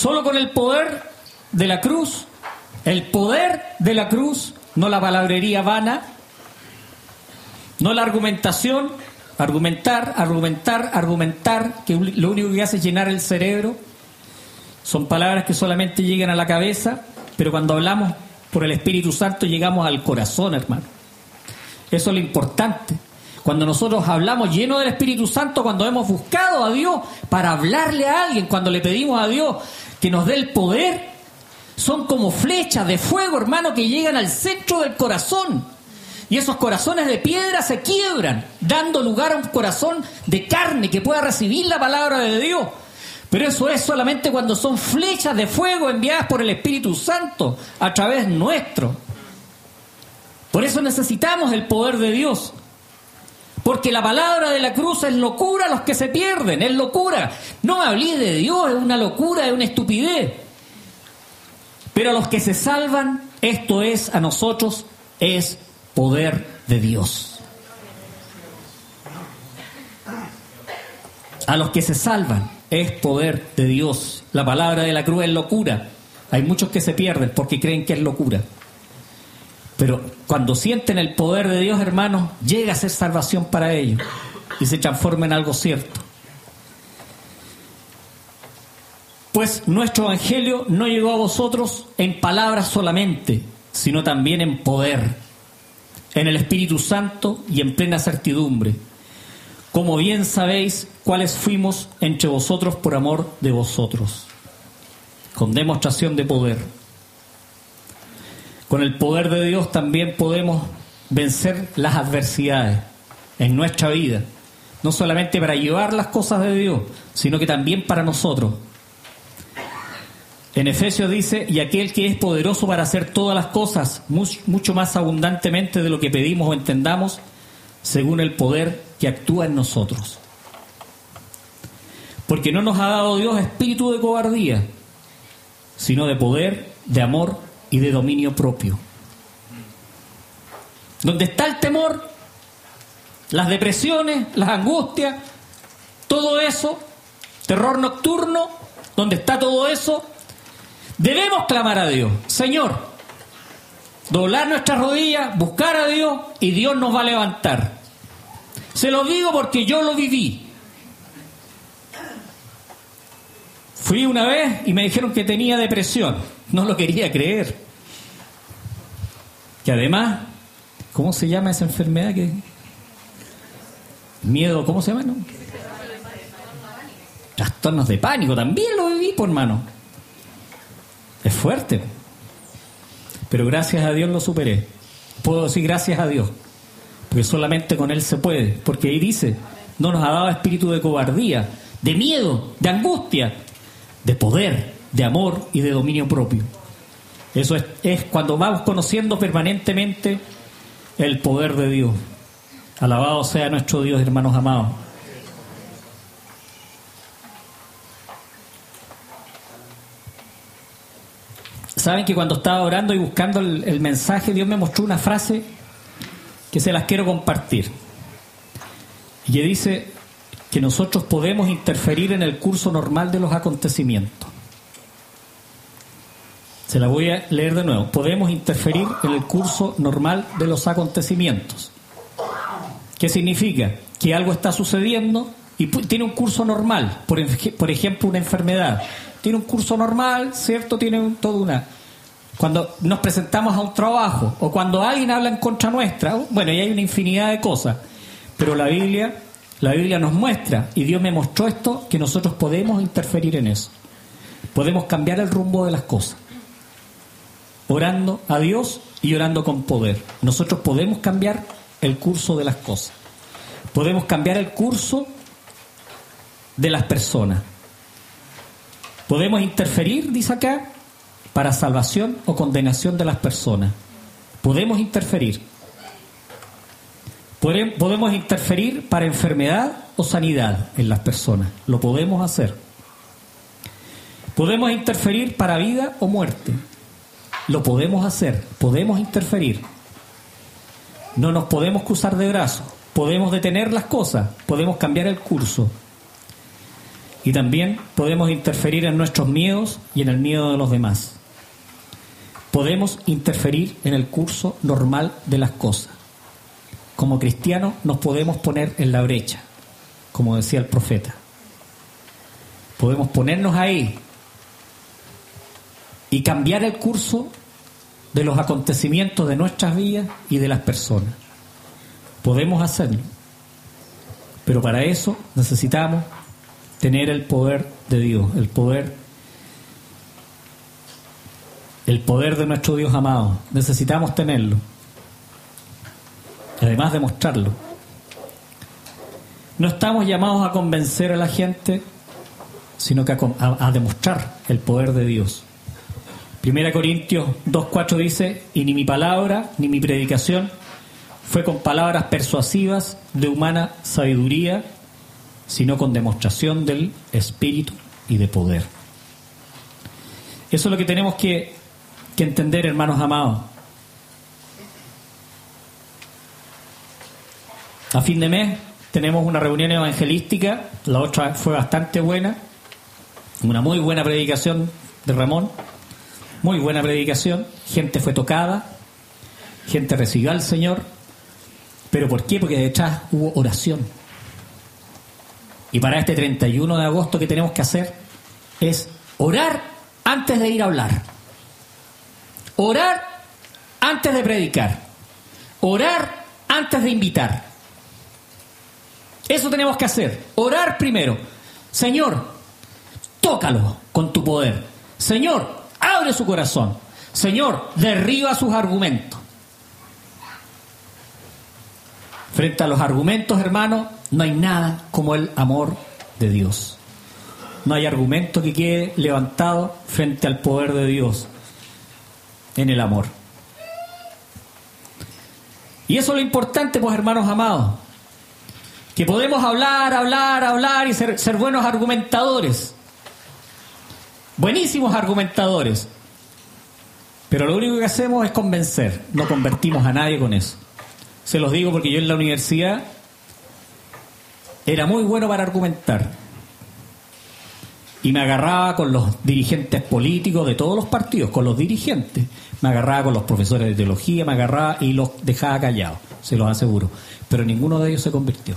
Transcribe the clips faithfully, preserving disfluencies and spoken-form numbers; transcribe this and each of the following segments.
Solo con el poder de la cruz, el poder de la cruz, no la palabrería vana, no la argumentación, argumentar, argumentar, argumentar, que lo único que hace es llenar el cerebro. Son palabras que solamente llegan a la cabeza, pero cuando hablamos por el Espíritu Santo llegamos al corazón, hermano. Eso es lo importante. Cuando nosotros hablamos lleno del Espíritu Santo, cuando hemos buscado a Dios para hablarle a alguien, cuando le pedimos a Dios que nos dé el poder, son como flechas de fuego, hermano, que llegan al centro del corazón. Y esos corazones de piedra se quiebran, dando lugar a un corazón de carne que pueda recibir la palabra de Dios. Pero eso es solamente cuando son flechas de fuego enviadas por el Espíritu Santo a través nuestro. Por eso necesitamos el poder de Dios. Porque la palabra de la cruz es locura a los que se pierden, es locura. No me hablé de Dios, es una locura, es una estupidez. Pero a los que se salvan, esto es a nosotros, es poder de Dios. A los que se salvan es poder de Dios. La palabra de la cruz es locura. Hay muchos que se pierden porque creen que es locura. Pero cuando sienten el poder de Dios, hermanos, llega a ser salvación para ellos y se transforma en algo cierto. Pues nuestro evangelio no llegó a vosotros en palabras solamente, sino también en poder, en el Espíritu Santo y en plena certidumbre. Como bien sabéis, cuáles fuimos entre vosotros por amor de vosotros, con demostración de poder. Con el poder de Dios también podemos vencer las adversidades en nuestra vida, no solamente para llevar las cosas de Dios, sino que también para nosotros. En Efesios dice, y aquel que es poderoso para hacer todas las cosas mucho más abundantemente de lo que pedimos o entendamos, según el poder que actúa en nosotros. Porque no nos ha dado Dios espíritu de cobardía, sino de poder, de amor y de dominio propio. Donde está el temor, las depresiones, las angustias, todo eso, terror nocturno, donde está todo eso, debemos clamar a Dios. Señor, doblar nuestras rodillas, buscar a Dios y Dios nos va a levantar. Se lo digo porque yo lo viví. Fui una vez y me dijeron que tenía depresión. No lo quería creer. Que además, ¿cómo se llama esa enfermedad? Que miedo, ¿cómo se llama? ¿No? Trastornos de pánico. También lo viví, por hermano. Es fuerte. Pero gracias a Dios lo superé. Puedo decir gracias a Dios. Porque solamente con Él se puede. Porque ahí dice, no nos ha dado espíritu de cobardía, de miedo, de angustia, de poder, de amor y de dominio propio. Eso es, es cuando vamos conociendo permanentemente el poder de Dios. Alabado sea nuestro Dios, hermanos amados. Saben que cuando estaba orando y buscando el, el mensaje, Dios me mostró una frase que se las quiero compartir. Y que dice que nosotros podemos interferir en el curso normal de los acontecimientos. Se la voy a leer de nuevo. Podemos interferir en el curso normal de los acontecimientos. ¿Qué significa? Que algo está sucediendo y tiene un curso normal. Por, por ejemplo, una enfermedad. Tiene un curso normal, ¿cierto? Tiene un, toda una... Cuando nos presentamos a un trabajo o cuando alguien habla en contra nuestra, bueno, y hay una infinidad de cosas. Pero la Biblia, la Biblia nos muestra, y Dios me mostró esto, que nosotros podemos interferir en eso. Podemos cambiar el rumbo de las cosas. Orando a Dios y orando con poder. Nosotros podemos cambiar el curso de las cosas. Podemos cambiar el curso de las personas. Podemos interferir, dice acá, para salvación o condenación de las personas. Podemos interferir. Podemos interferir para enfermedad o sanidad en las personas. Lo podemos hacer. Podemos interferir para vida o muerte. Lo podemos hacer. Podemos interferir. No nos podemos cruzar de brazos. Podemos detener las cosas. Podemos cambiar el curso. Y también podemos interferir en nuestros miedos y en el miedo de los demás. Podemos interferir en el curso normal de las cosas. Como cristianos nos podemos poner en la brecha, como decía el profeta. Podemos ponernos ahí y cambiar el curso de los acontecimientos de nuestras vidas y de las personas. Podemos hacerlo, pero para eso necesitamos tener el poder de Dios, el poder, el poder de nuestro Dios amado. Necesitamos tenerlo, además de mostrarlo. No estamos llamados a convencer a la gente, sino que a, a, a demostrar el poder de Dios. Primera Corintios dos cuatro dice: y ni mi palabra ni mi predicación fue con palabras persuasivas de humana sabiduría, sino con demostración del Espíritu y de poder. Eso es lo que tenemos que, que entender, hermanos amados. A fin de mes tenemos una reunión evangelística, la otra fue bastante buena, una muy buena predicación de Ramón, muy buena predicación, gente fue tocada, gente recibió al Señor. ¿Pero por qué? Porque detrás hubo oración. Y para este treinta y uno de agosto, ¿qué tenemos que hacer? Es orar antes de ir a hablar. Orar antes de predicar. Orar antes de invitar. Eso tenemos que hacer. Orar primero. Señor, tócalo con tu poder. Señor, abre su corazón. Señor, derriba sus argumentos. Frente a los argumentos, hermanos, no hay nada como el amor de Dios. No hay argumento que quede levantado frente al poder de Dios en el amor. Y eso es lo importante, pues, hermanos amados, que podemos hablar, hablar, hablar y ser, ser buenos argumentadores, buenísimos argumentadores, pero lo único que hacemos es convencer, no convertimos a nadie con eso. Se los digo porque yo en la universidad era muy bueno para argumentar y me agarraba con los dirigentes políticos de todos los partidos, con los dirigentes, me agarraba con los profesores de teología, me agarraba y los dejaba callados, se los aseguro, pero ninguno de ellos se convirtió.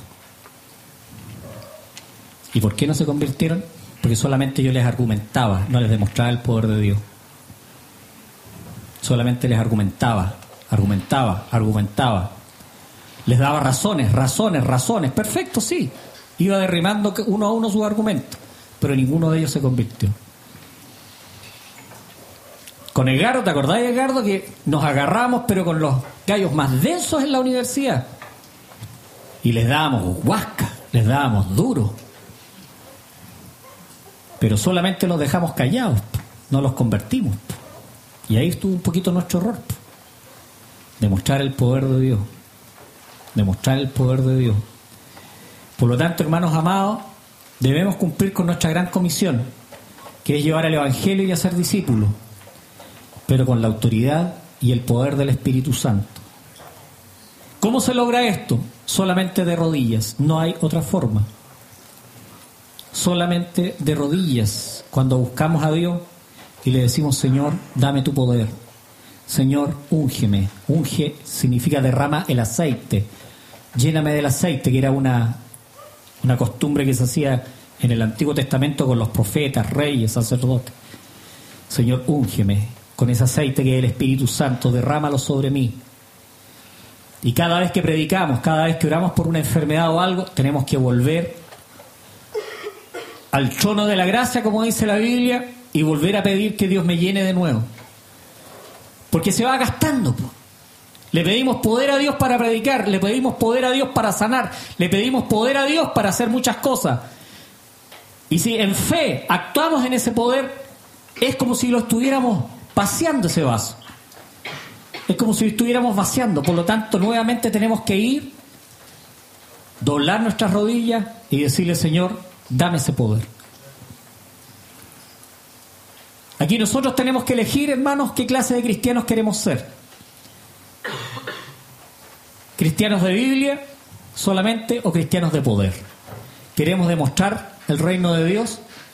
¿Y por qué no se convirtieron? Porque solamente yo les argumentaba, no les demostraba el poder de Dios. Solamente les argumentaba, argumentaba, argumentaba. Les daba razones, razones, razones. Perfecto, sí. Iba derrimando uno a uno sus argumentos. Pero ninguno de ellos se convirtió. Con Edgardo, ¿te acordás, Edgardo? Que nos agarramos, pero con los gallos más densos en la universidad. Y les dábamos huasca, les dábamos duro. Pero solamente los dejamos callados, no los convertimos. Y ahí estuvo un poquito nuestro error. Demostrar el poder de Dios. Demostrar el poder de Dios. Por lo tanto, hermanos amados, debemos cumplir con nuestra gran comisión, que es llevar el Evangelio y hacer discípulos, pero con la autoridad y el poder del Espíritu Santo. ¿Cómo se logra esto? Solamente de rodillas, no hay otra forma. Solamente de rodillas, cuando buscamos a Dios y le decimos: Señor, dame tu poder. Señor, úngeme. Unge significa derrama el aceite. Lléname del aceite, que era una, una costumbre que se hacía en el Antiguo Testamento con los profetas, reyes, sacerdotes. Señor, úngeme con ese aceite que es el Espíritu Santo, derrámalo sobre mí. Y cada vez que predicamos, cada vez que oramos por una enfermedad o algo, tenemos que volver al trono de la gracia, como dice la Biblia, y volver a pedir que Dios me llene de nuevo. Porque se va gastando. Le pedimos poder a Dios para predicar, le pedimos poder a Dios para sanar, le pedimos poder a Dios para hacer muchas cosas. Y si en fe actuamos en ese poder, es como si lo estuviéramos vaciando ese vaso. Es como si estuviéramos vaciando. Por lo tanto, nuevamente tenemos que ir, doblar nuestras rodillas y decirle: Señor, dame ese poder. Aquí nosotros tenemos que elegir, hermanos, qué clase de cristianos queremos ser. ¿Cristianos de Biblia solamente o cristianos de poder? ¿Queremos demostrar el reino de Dios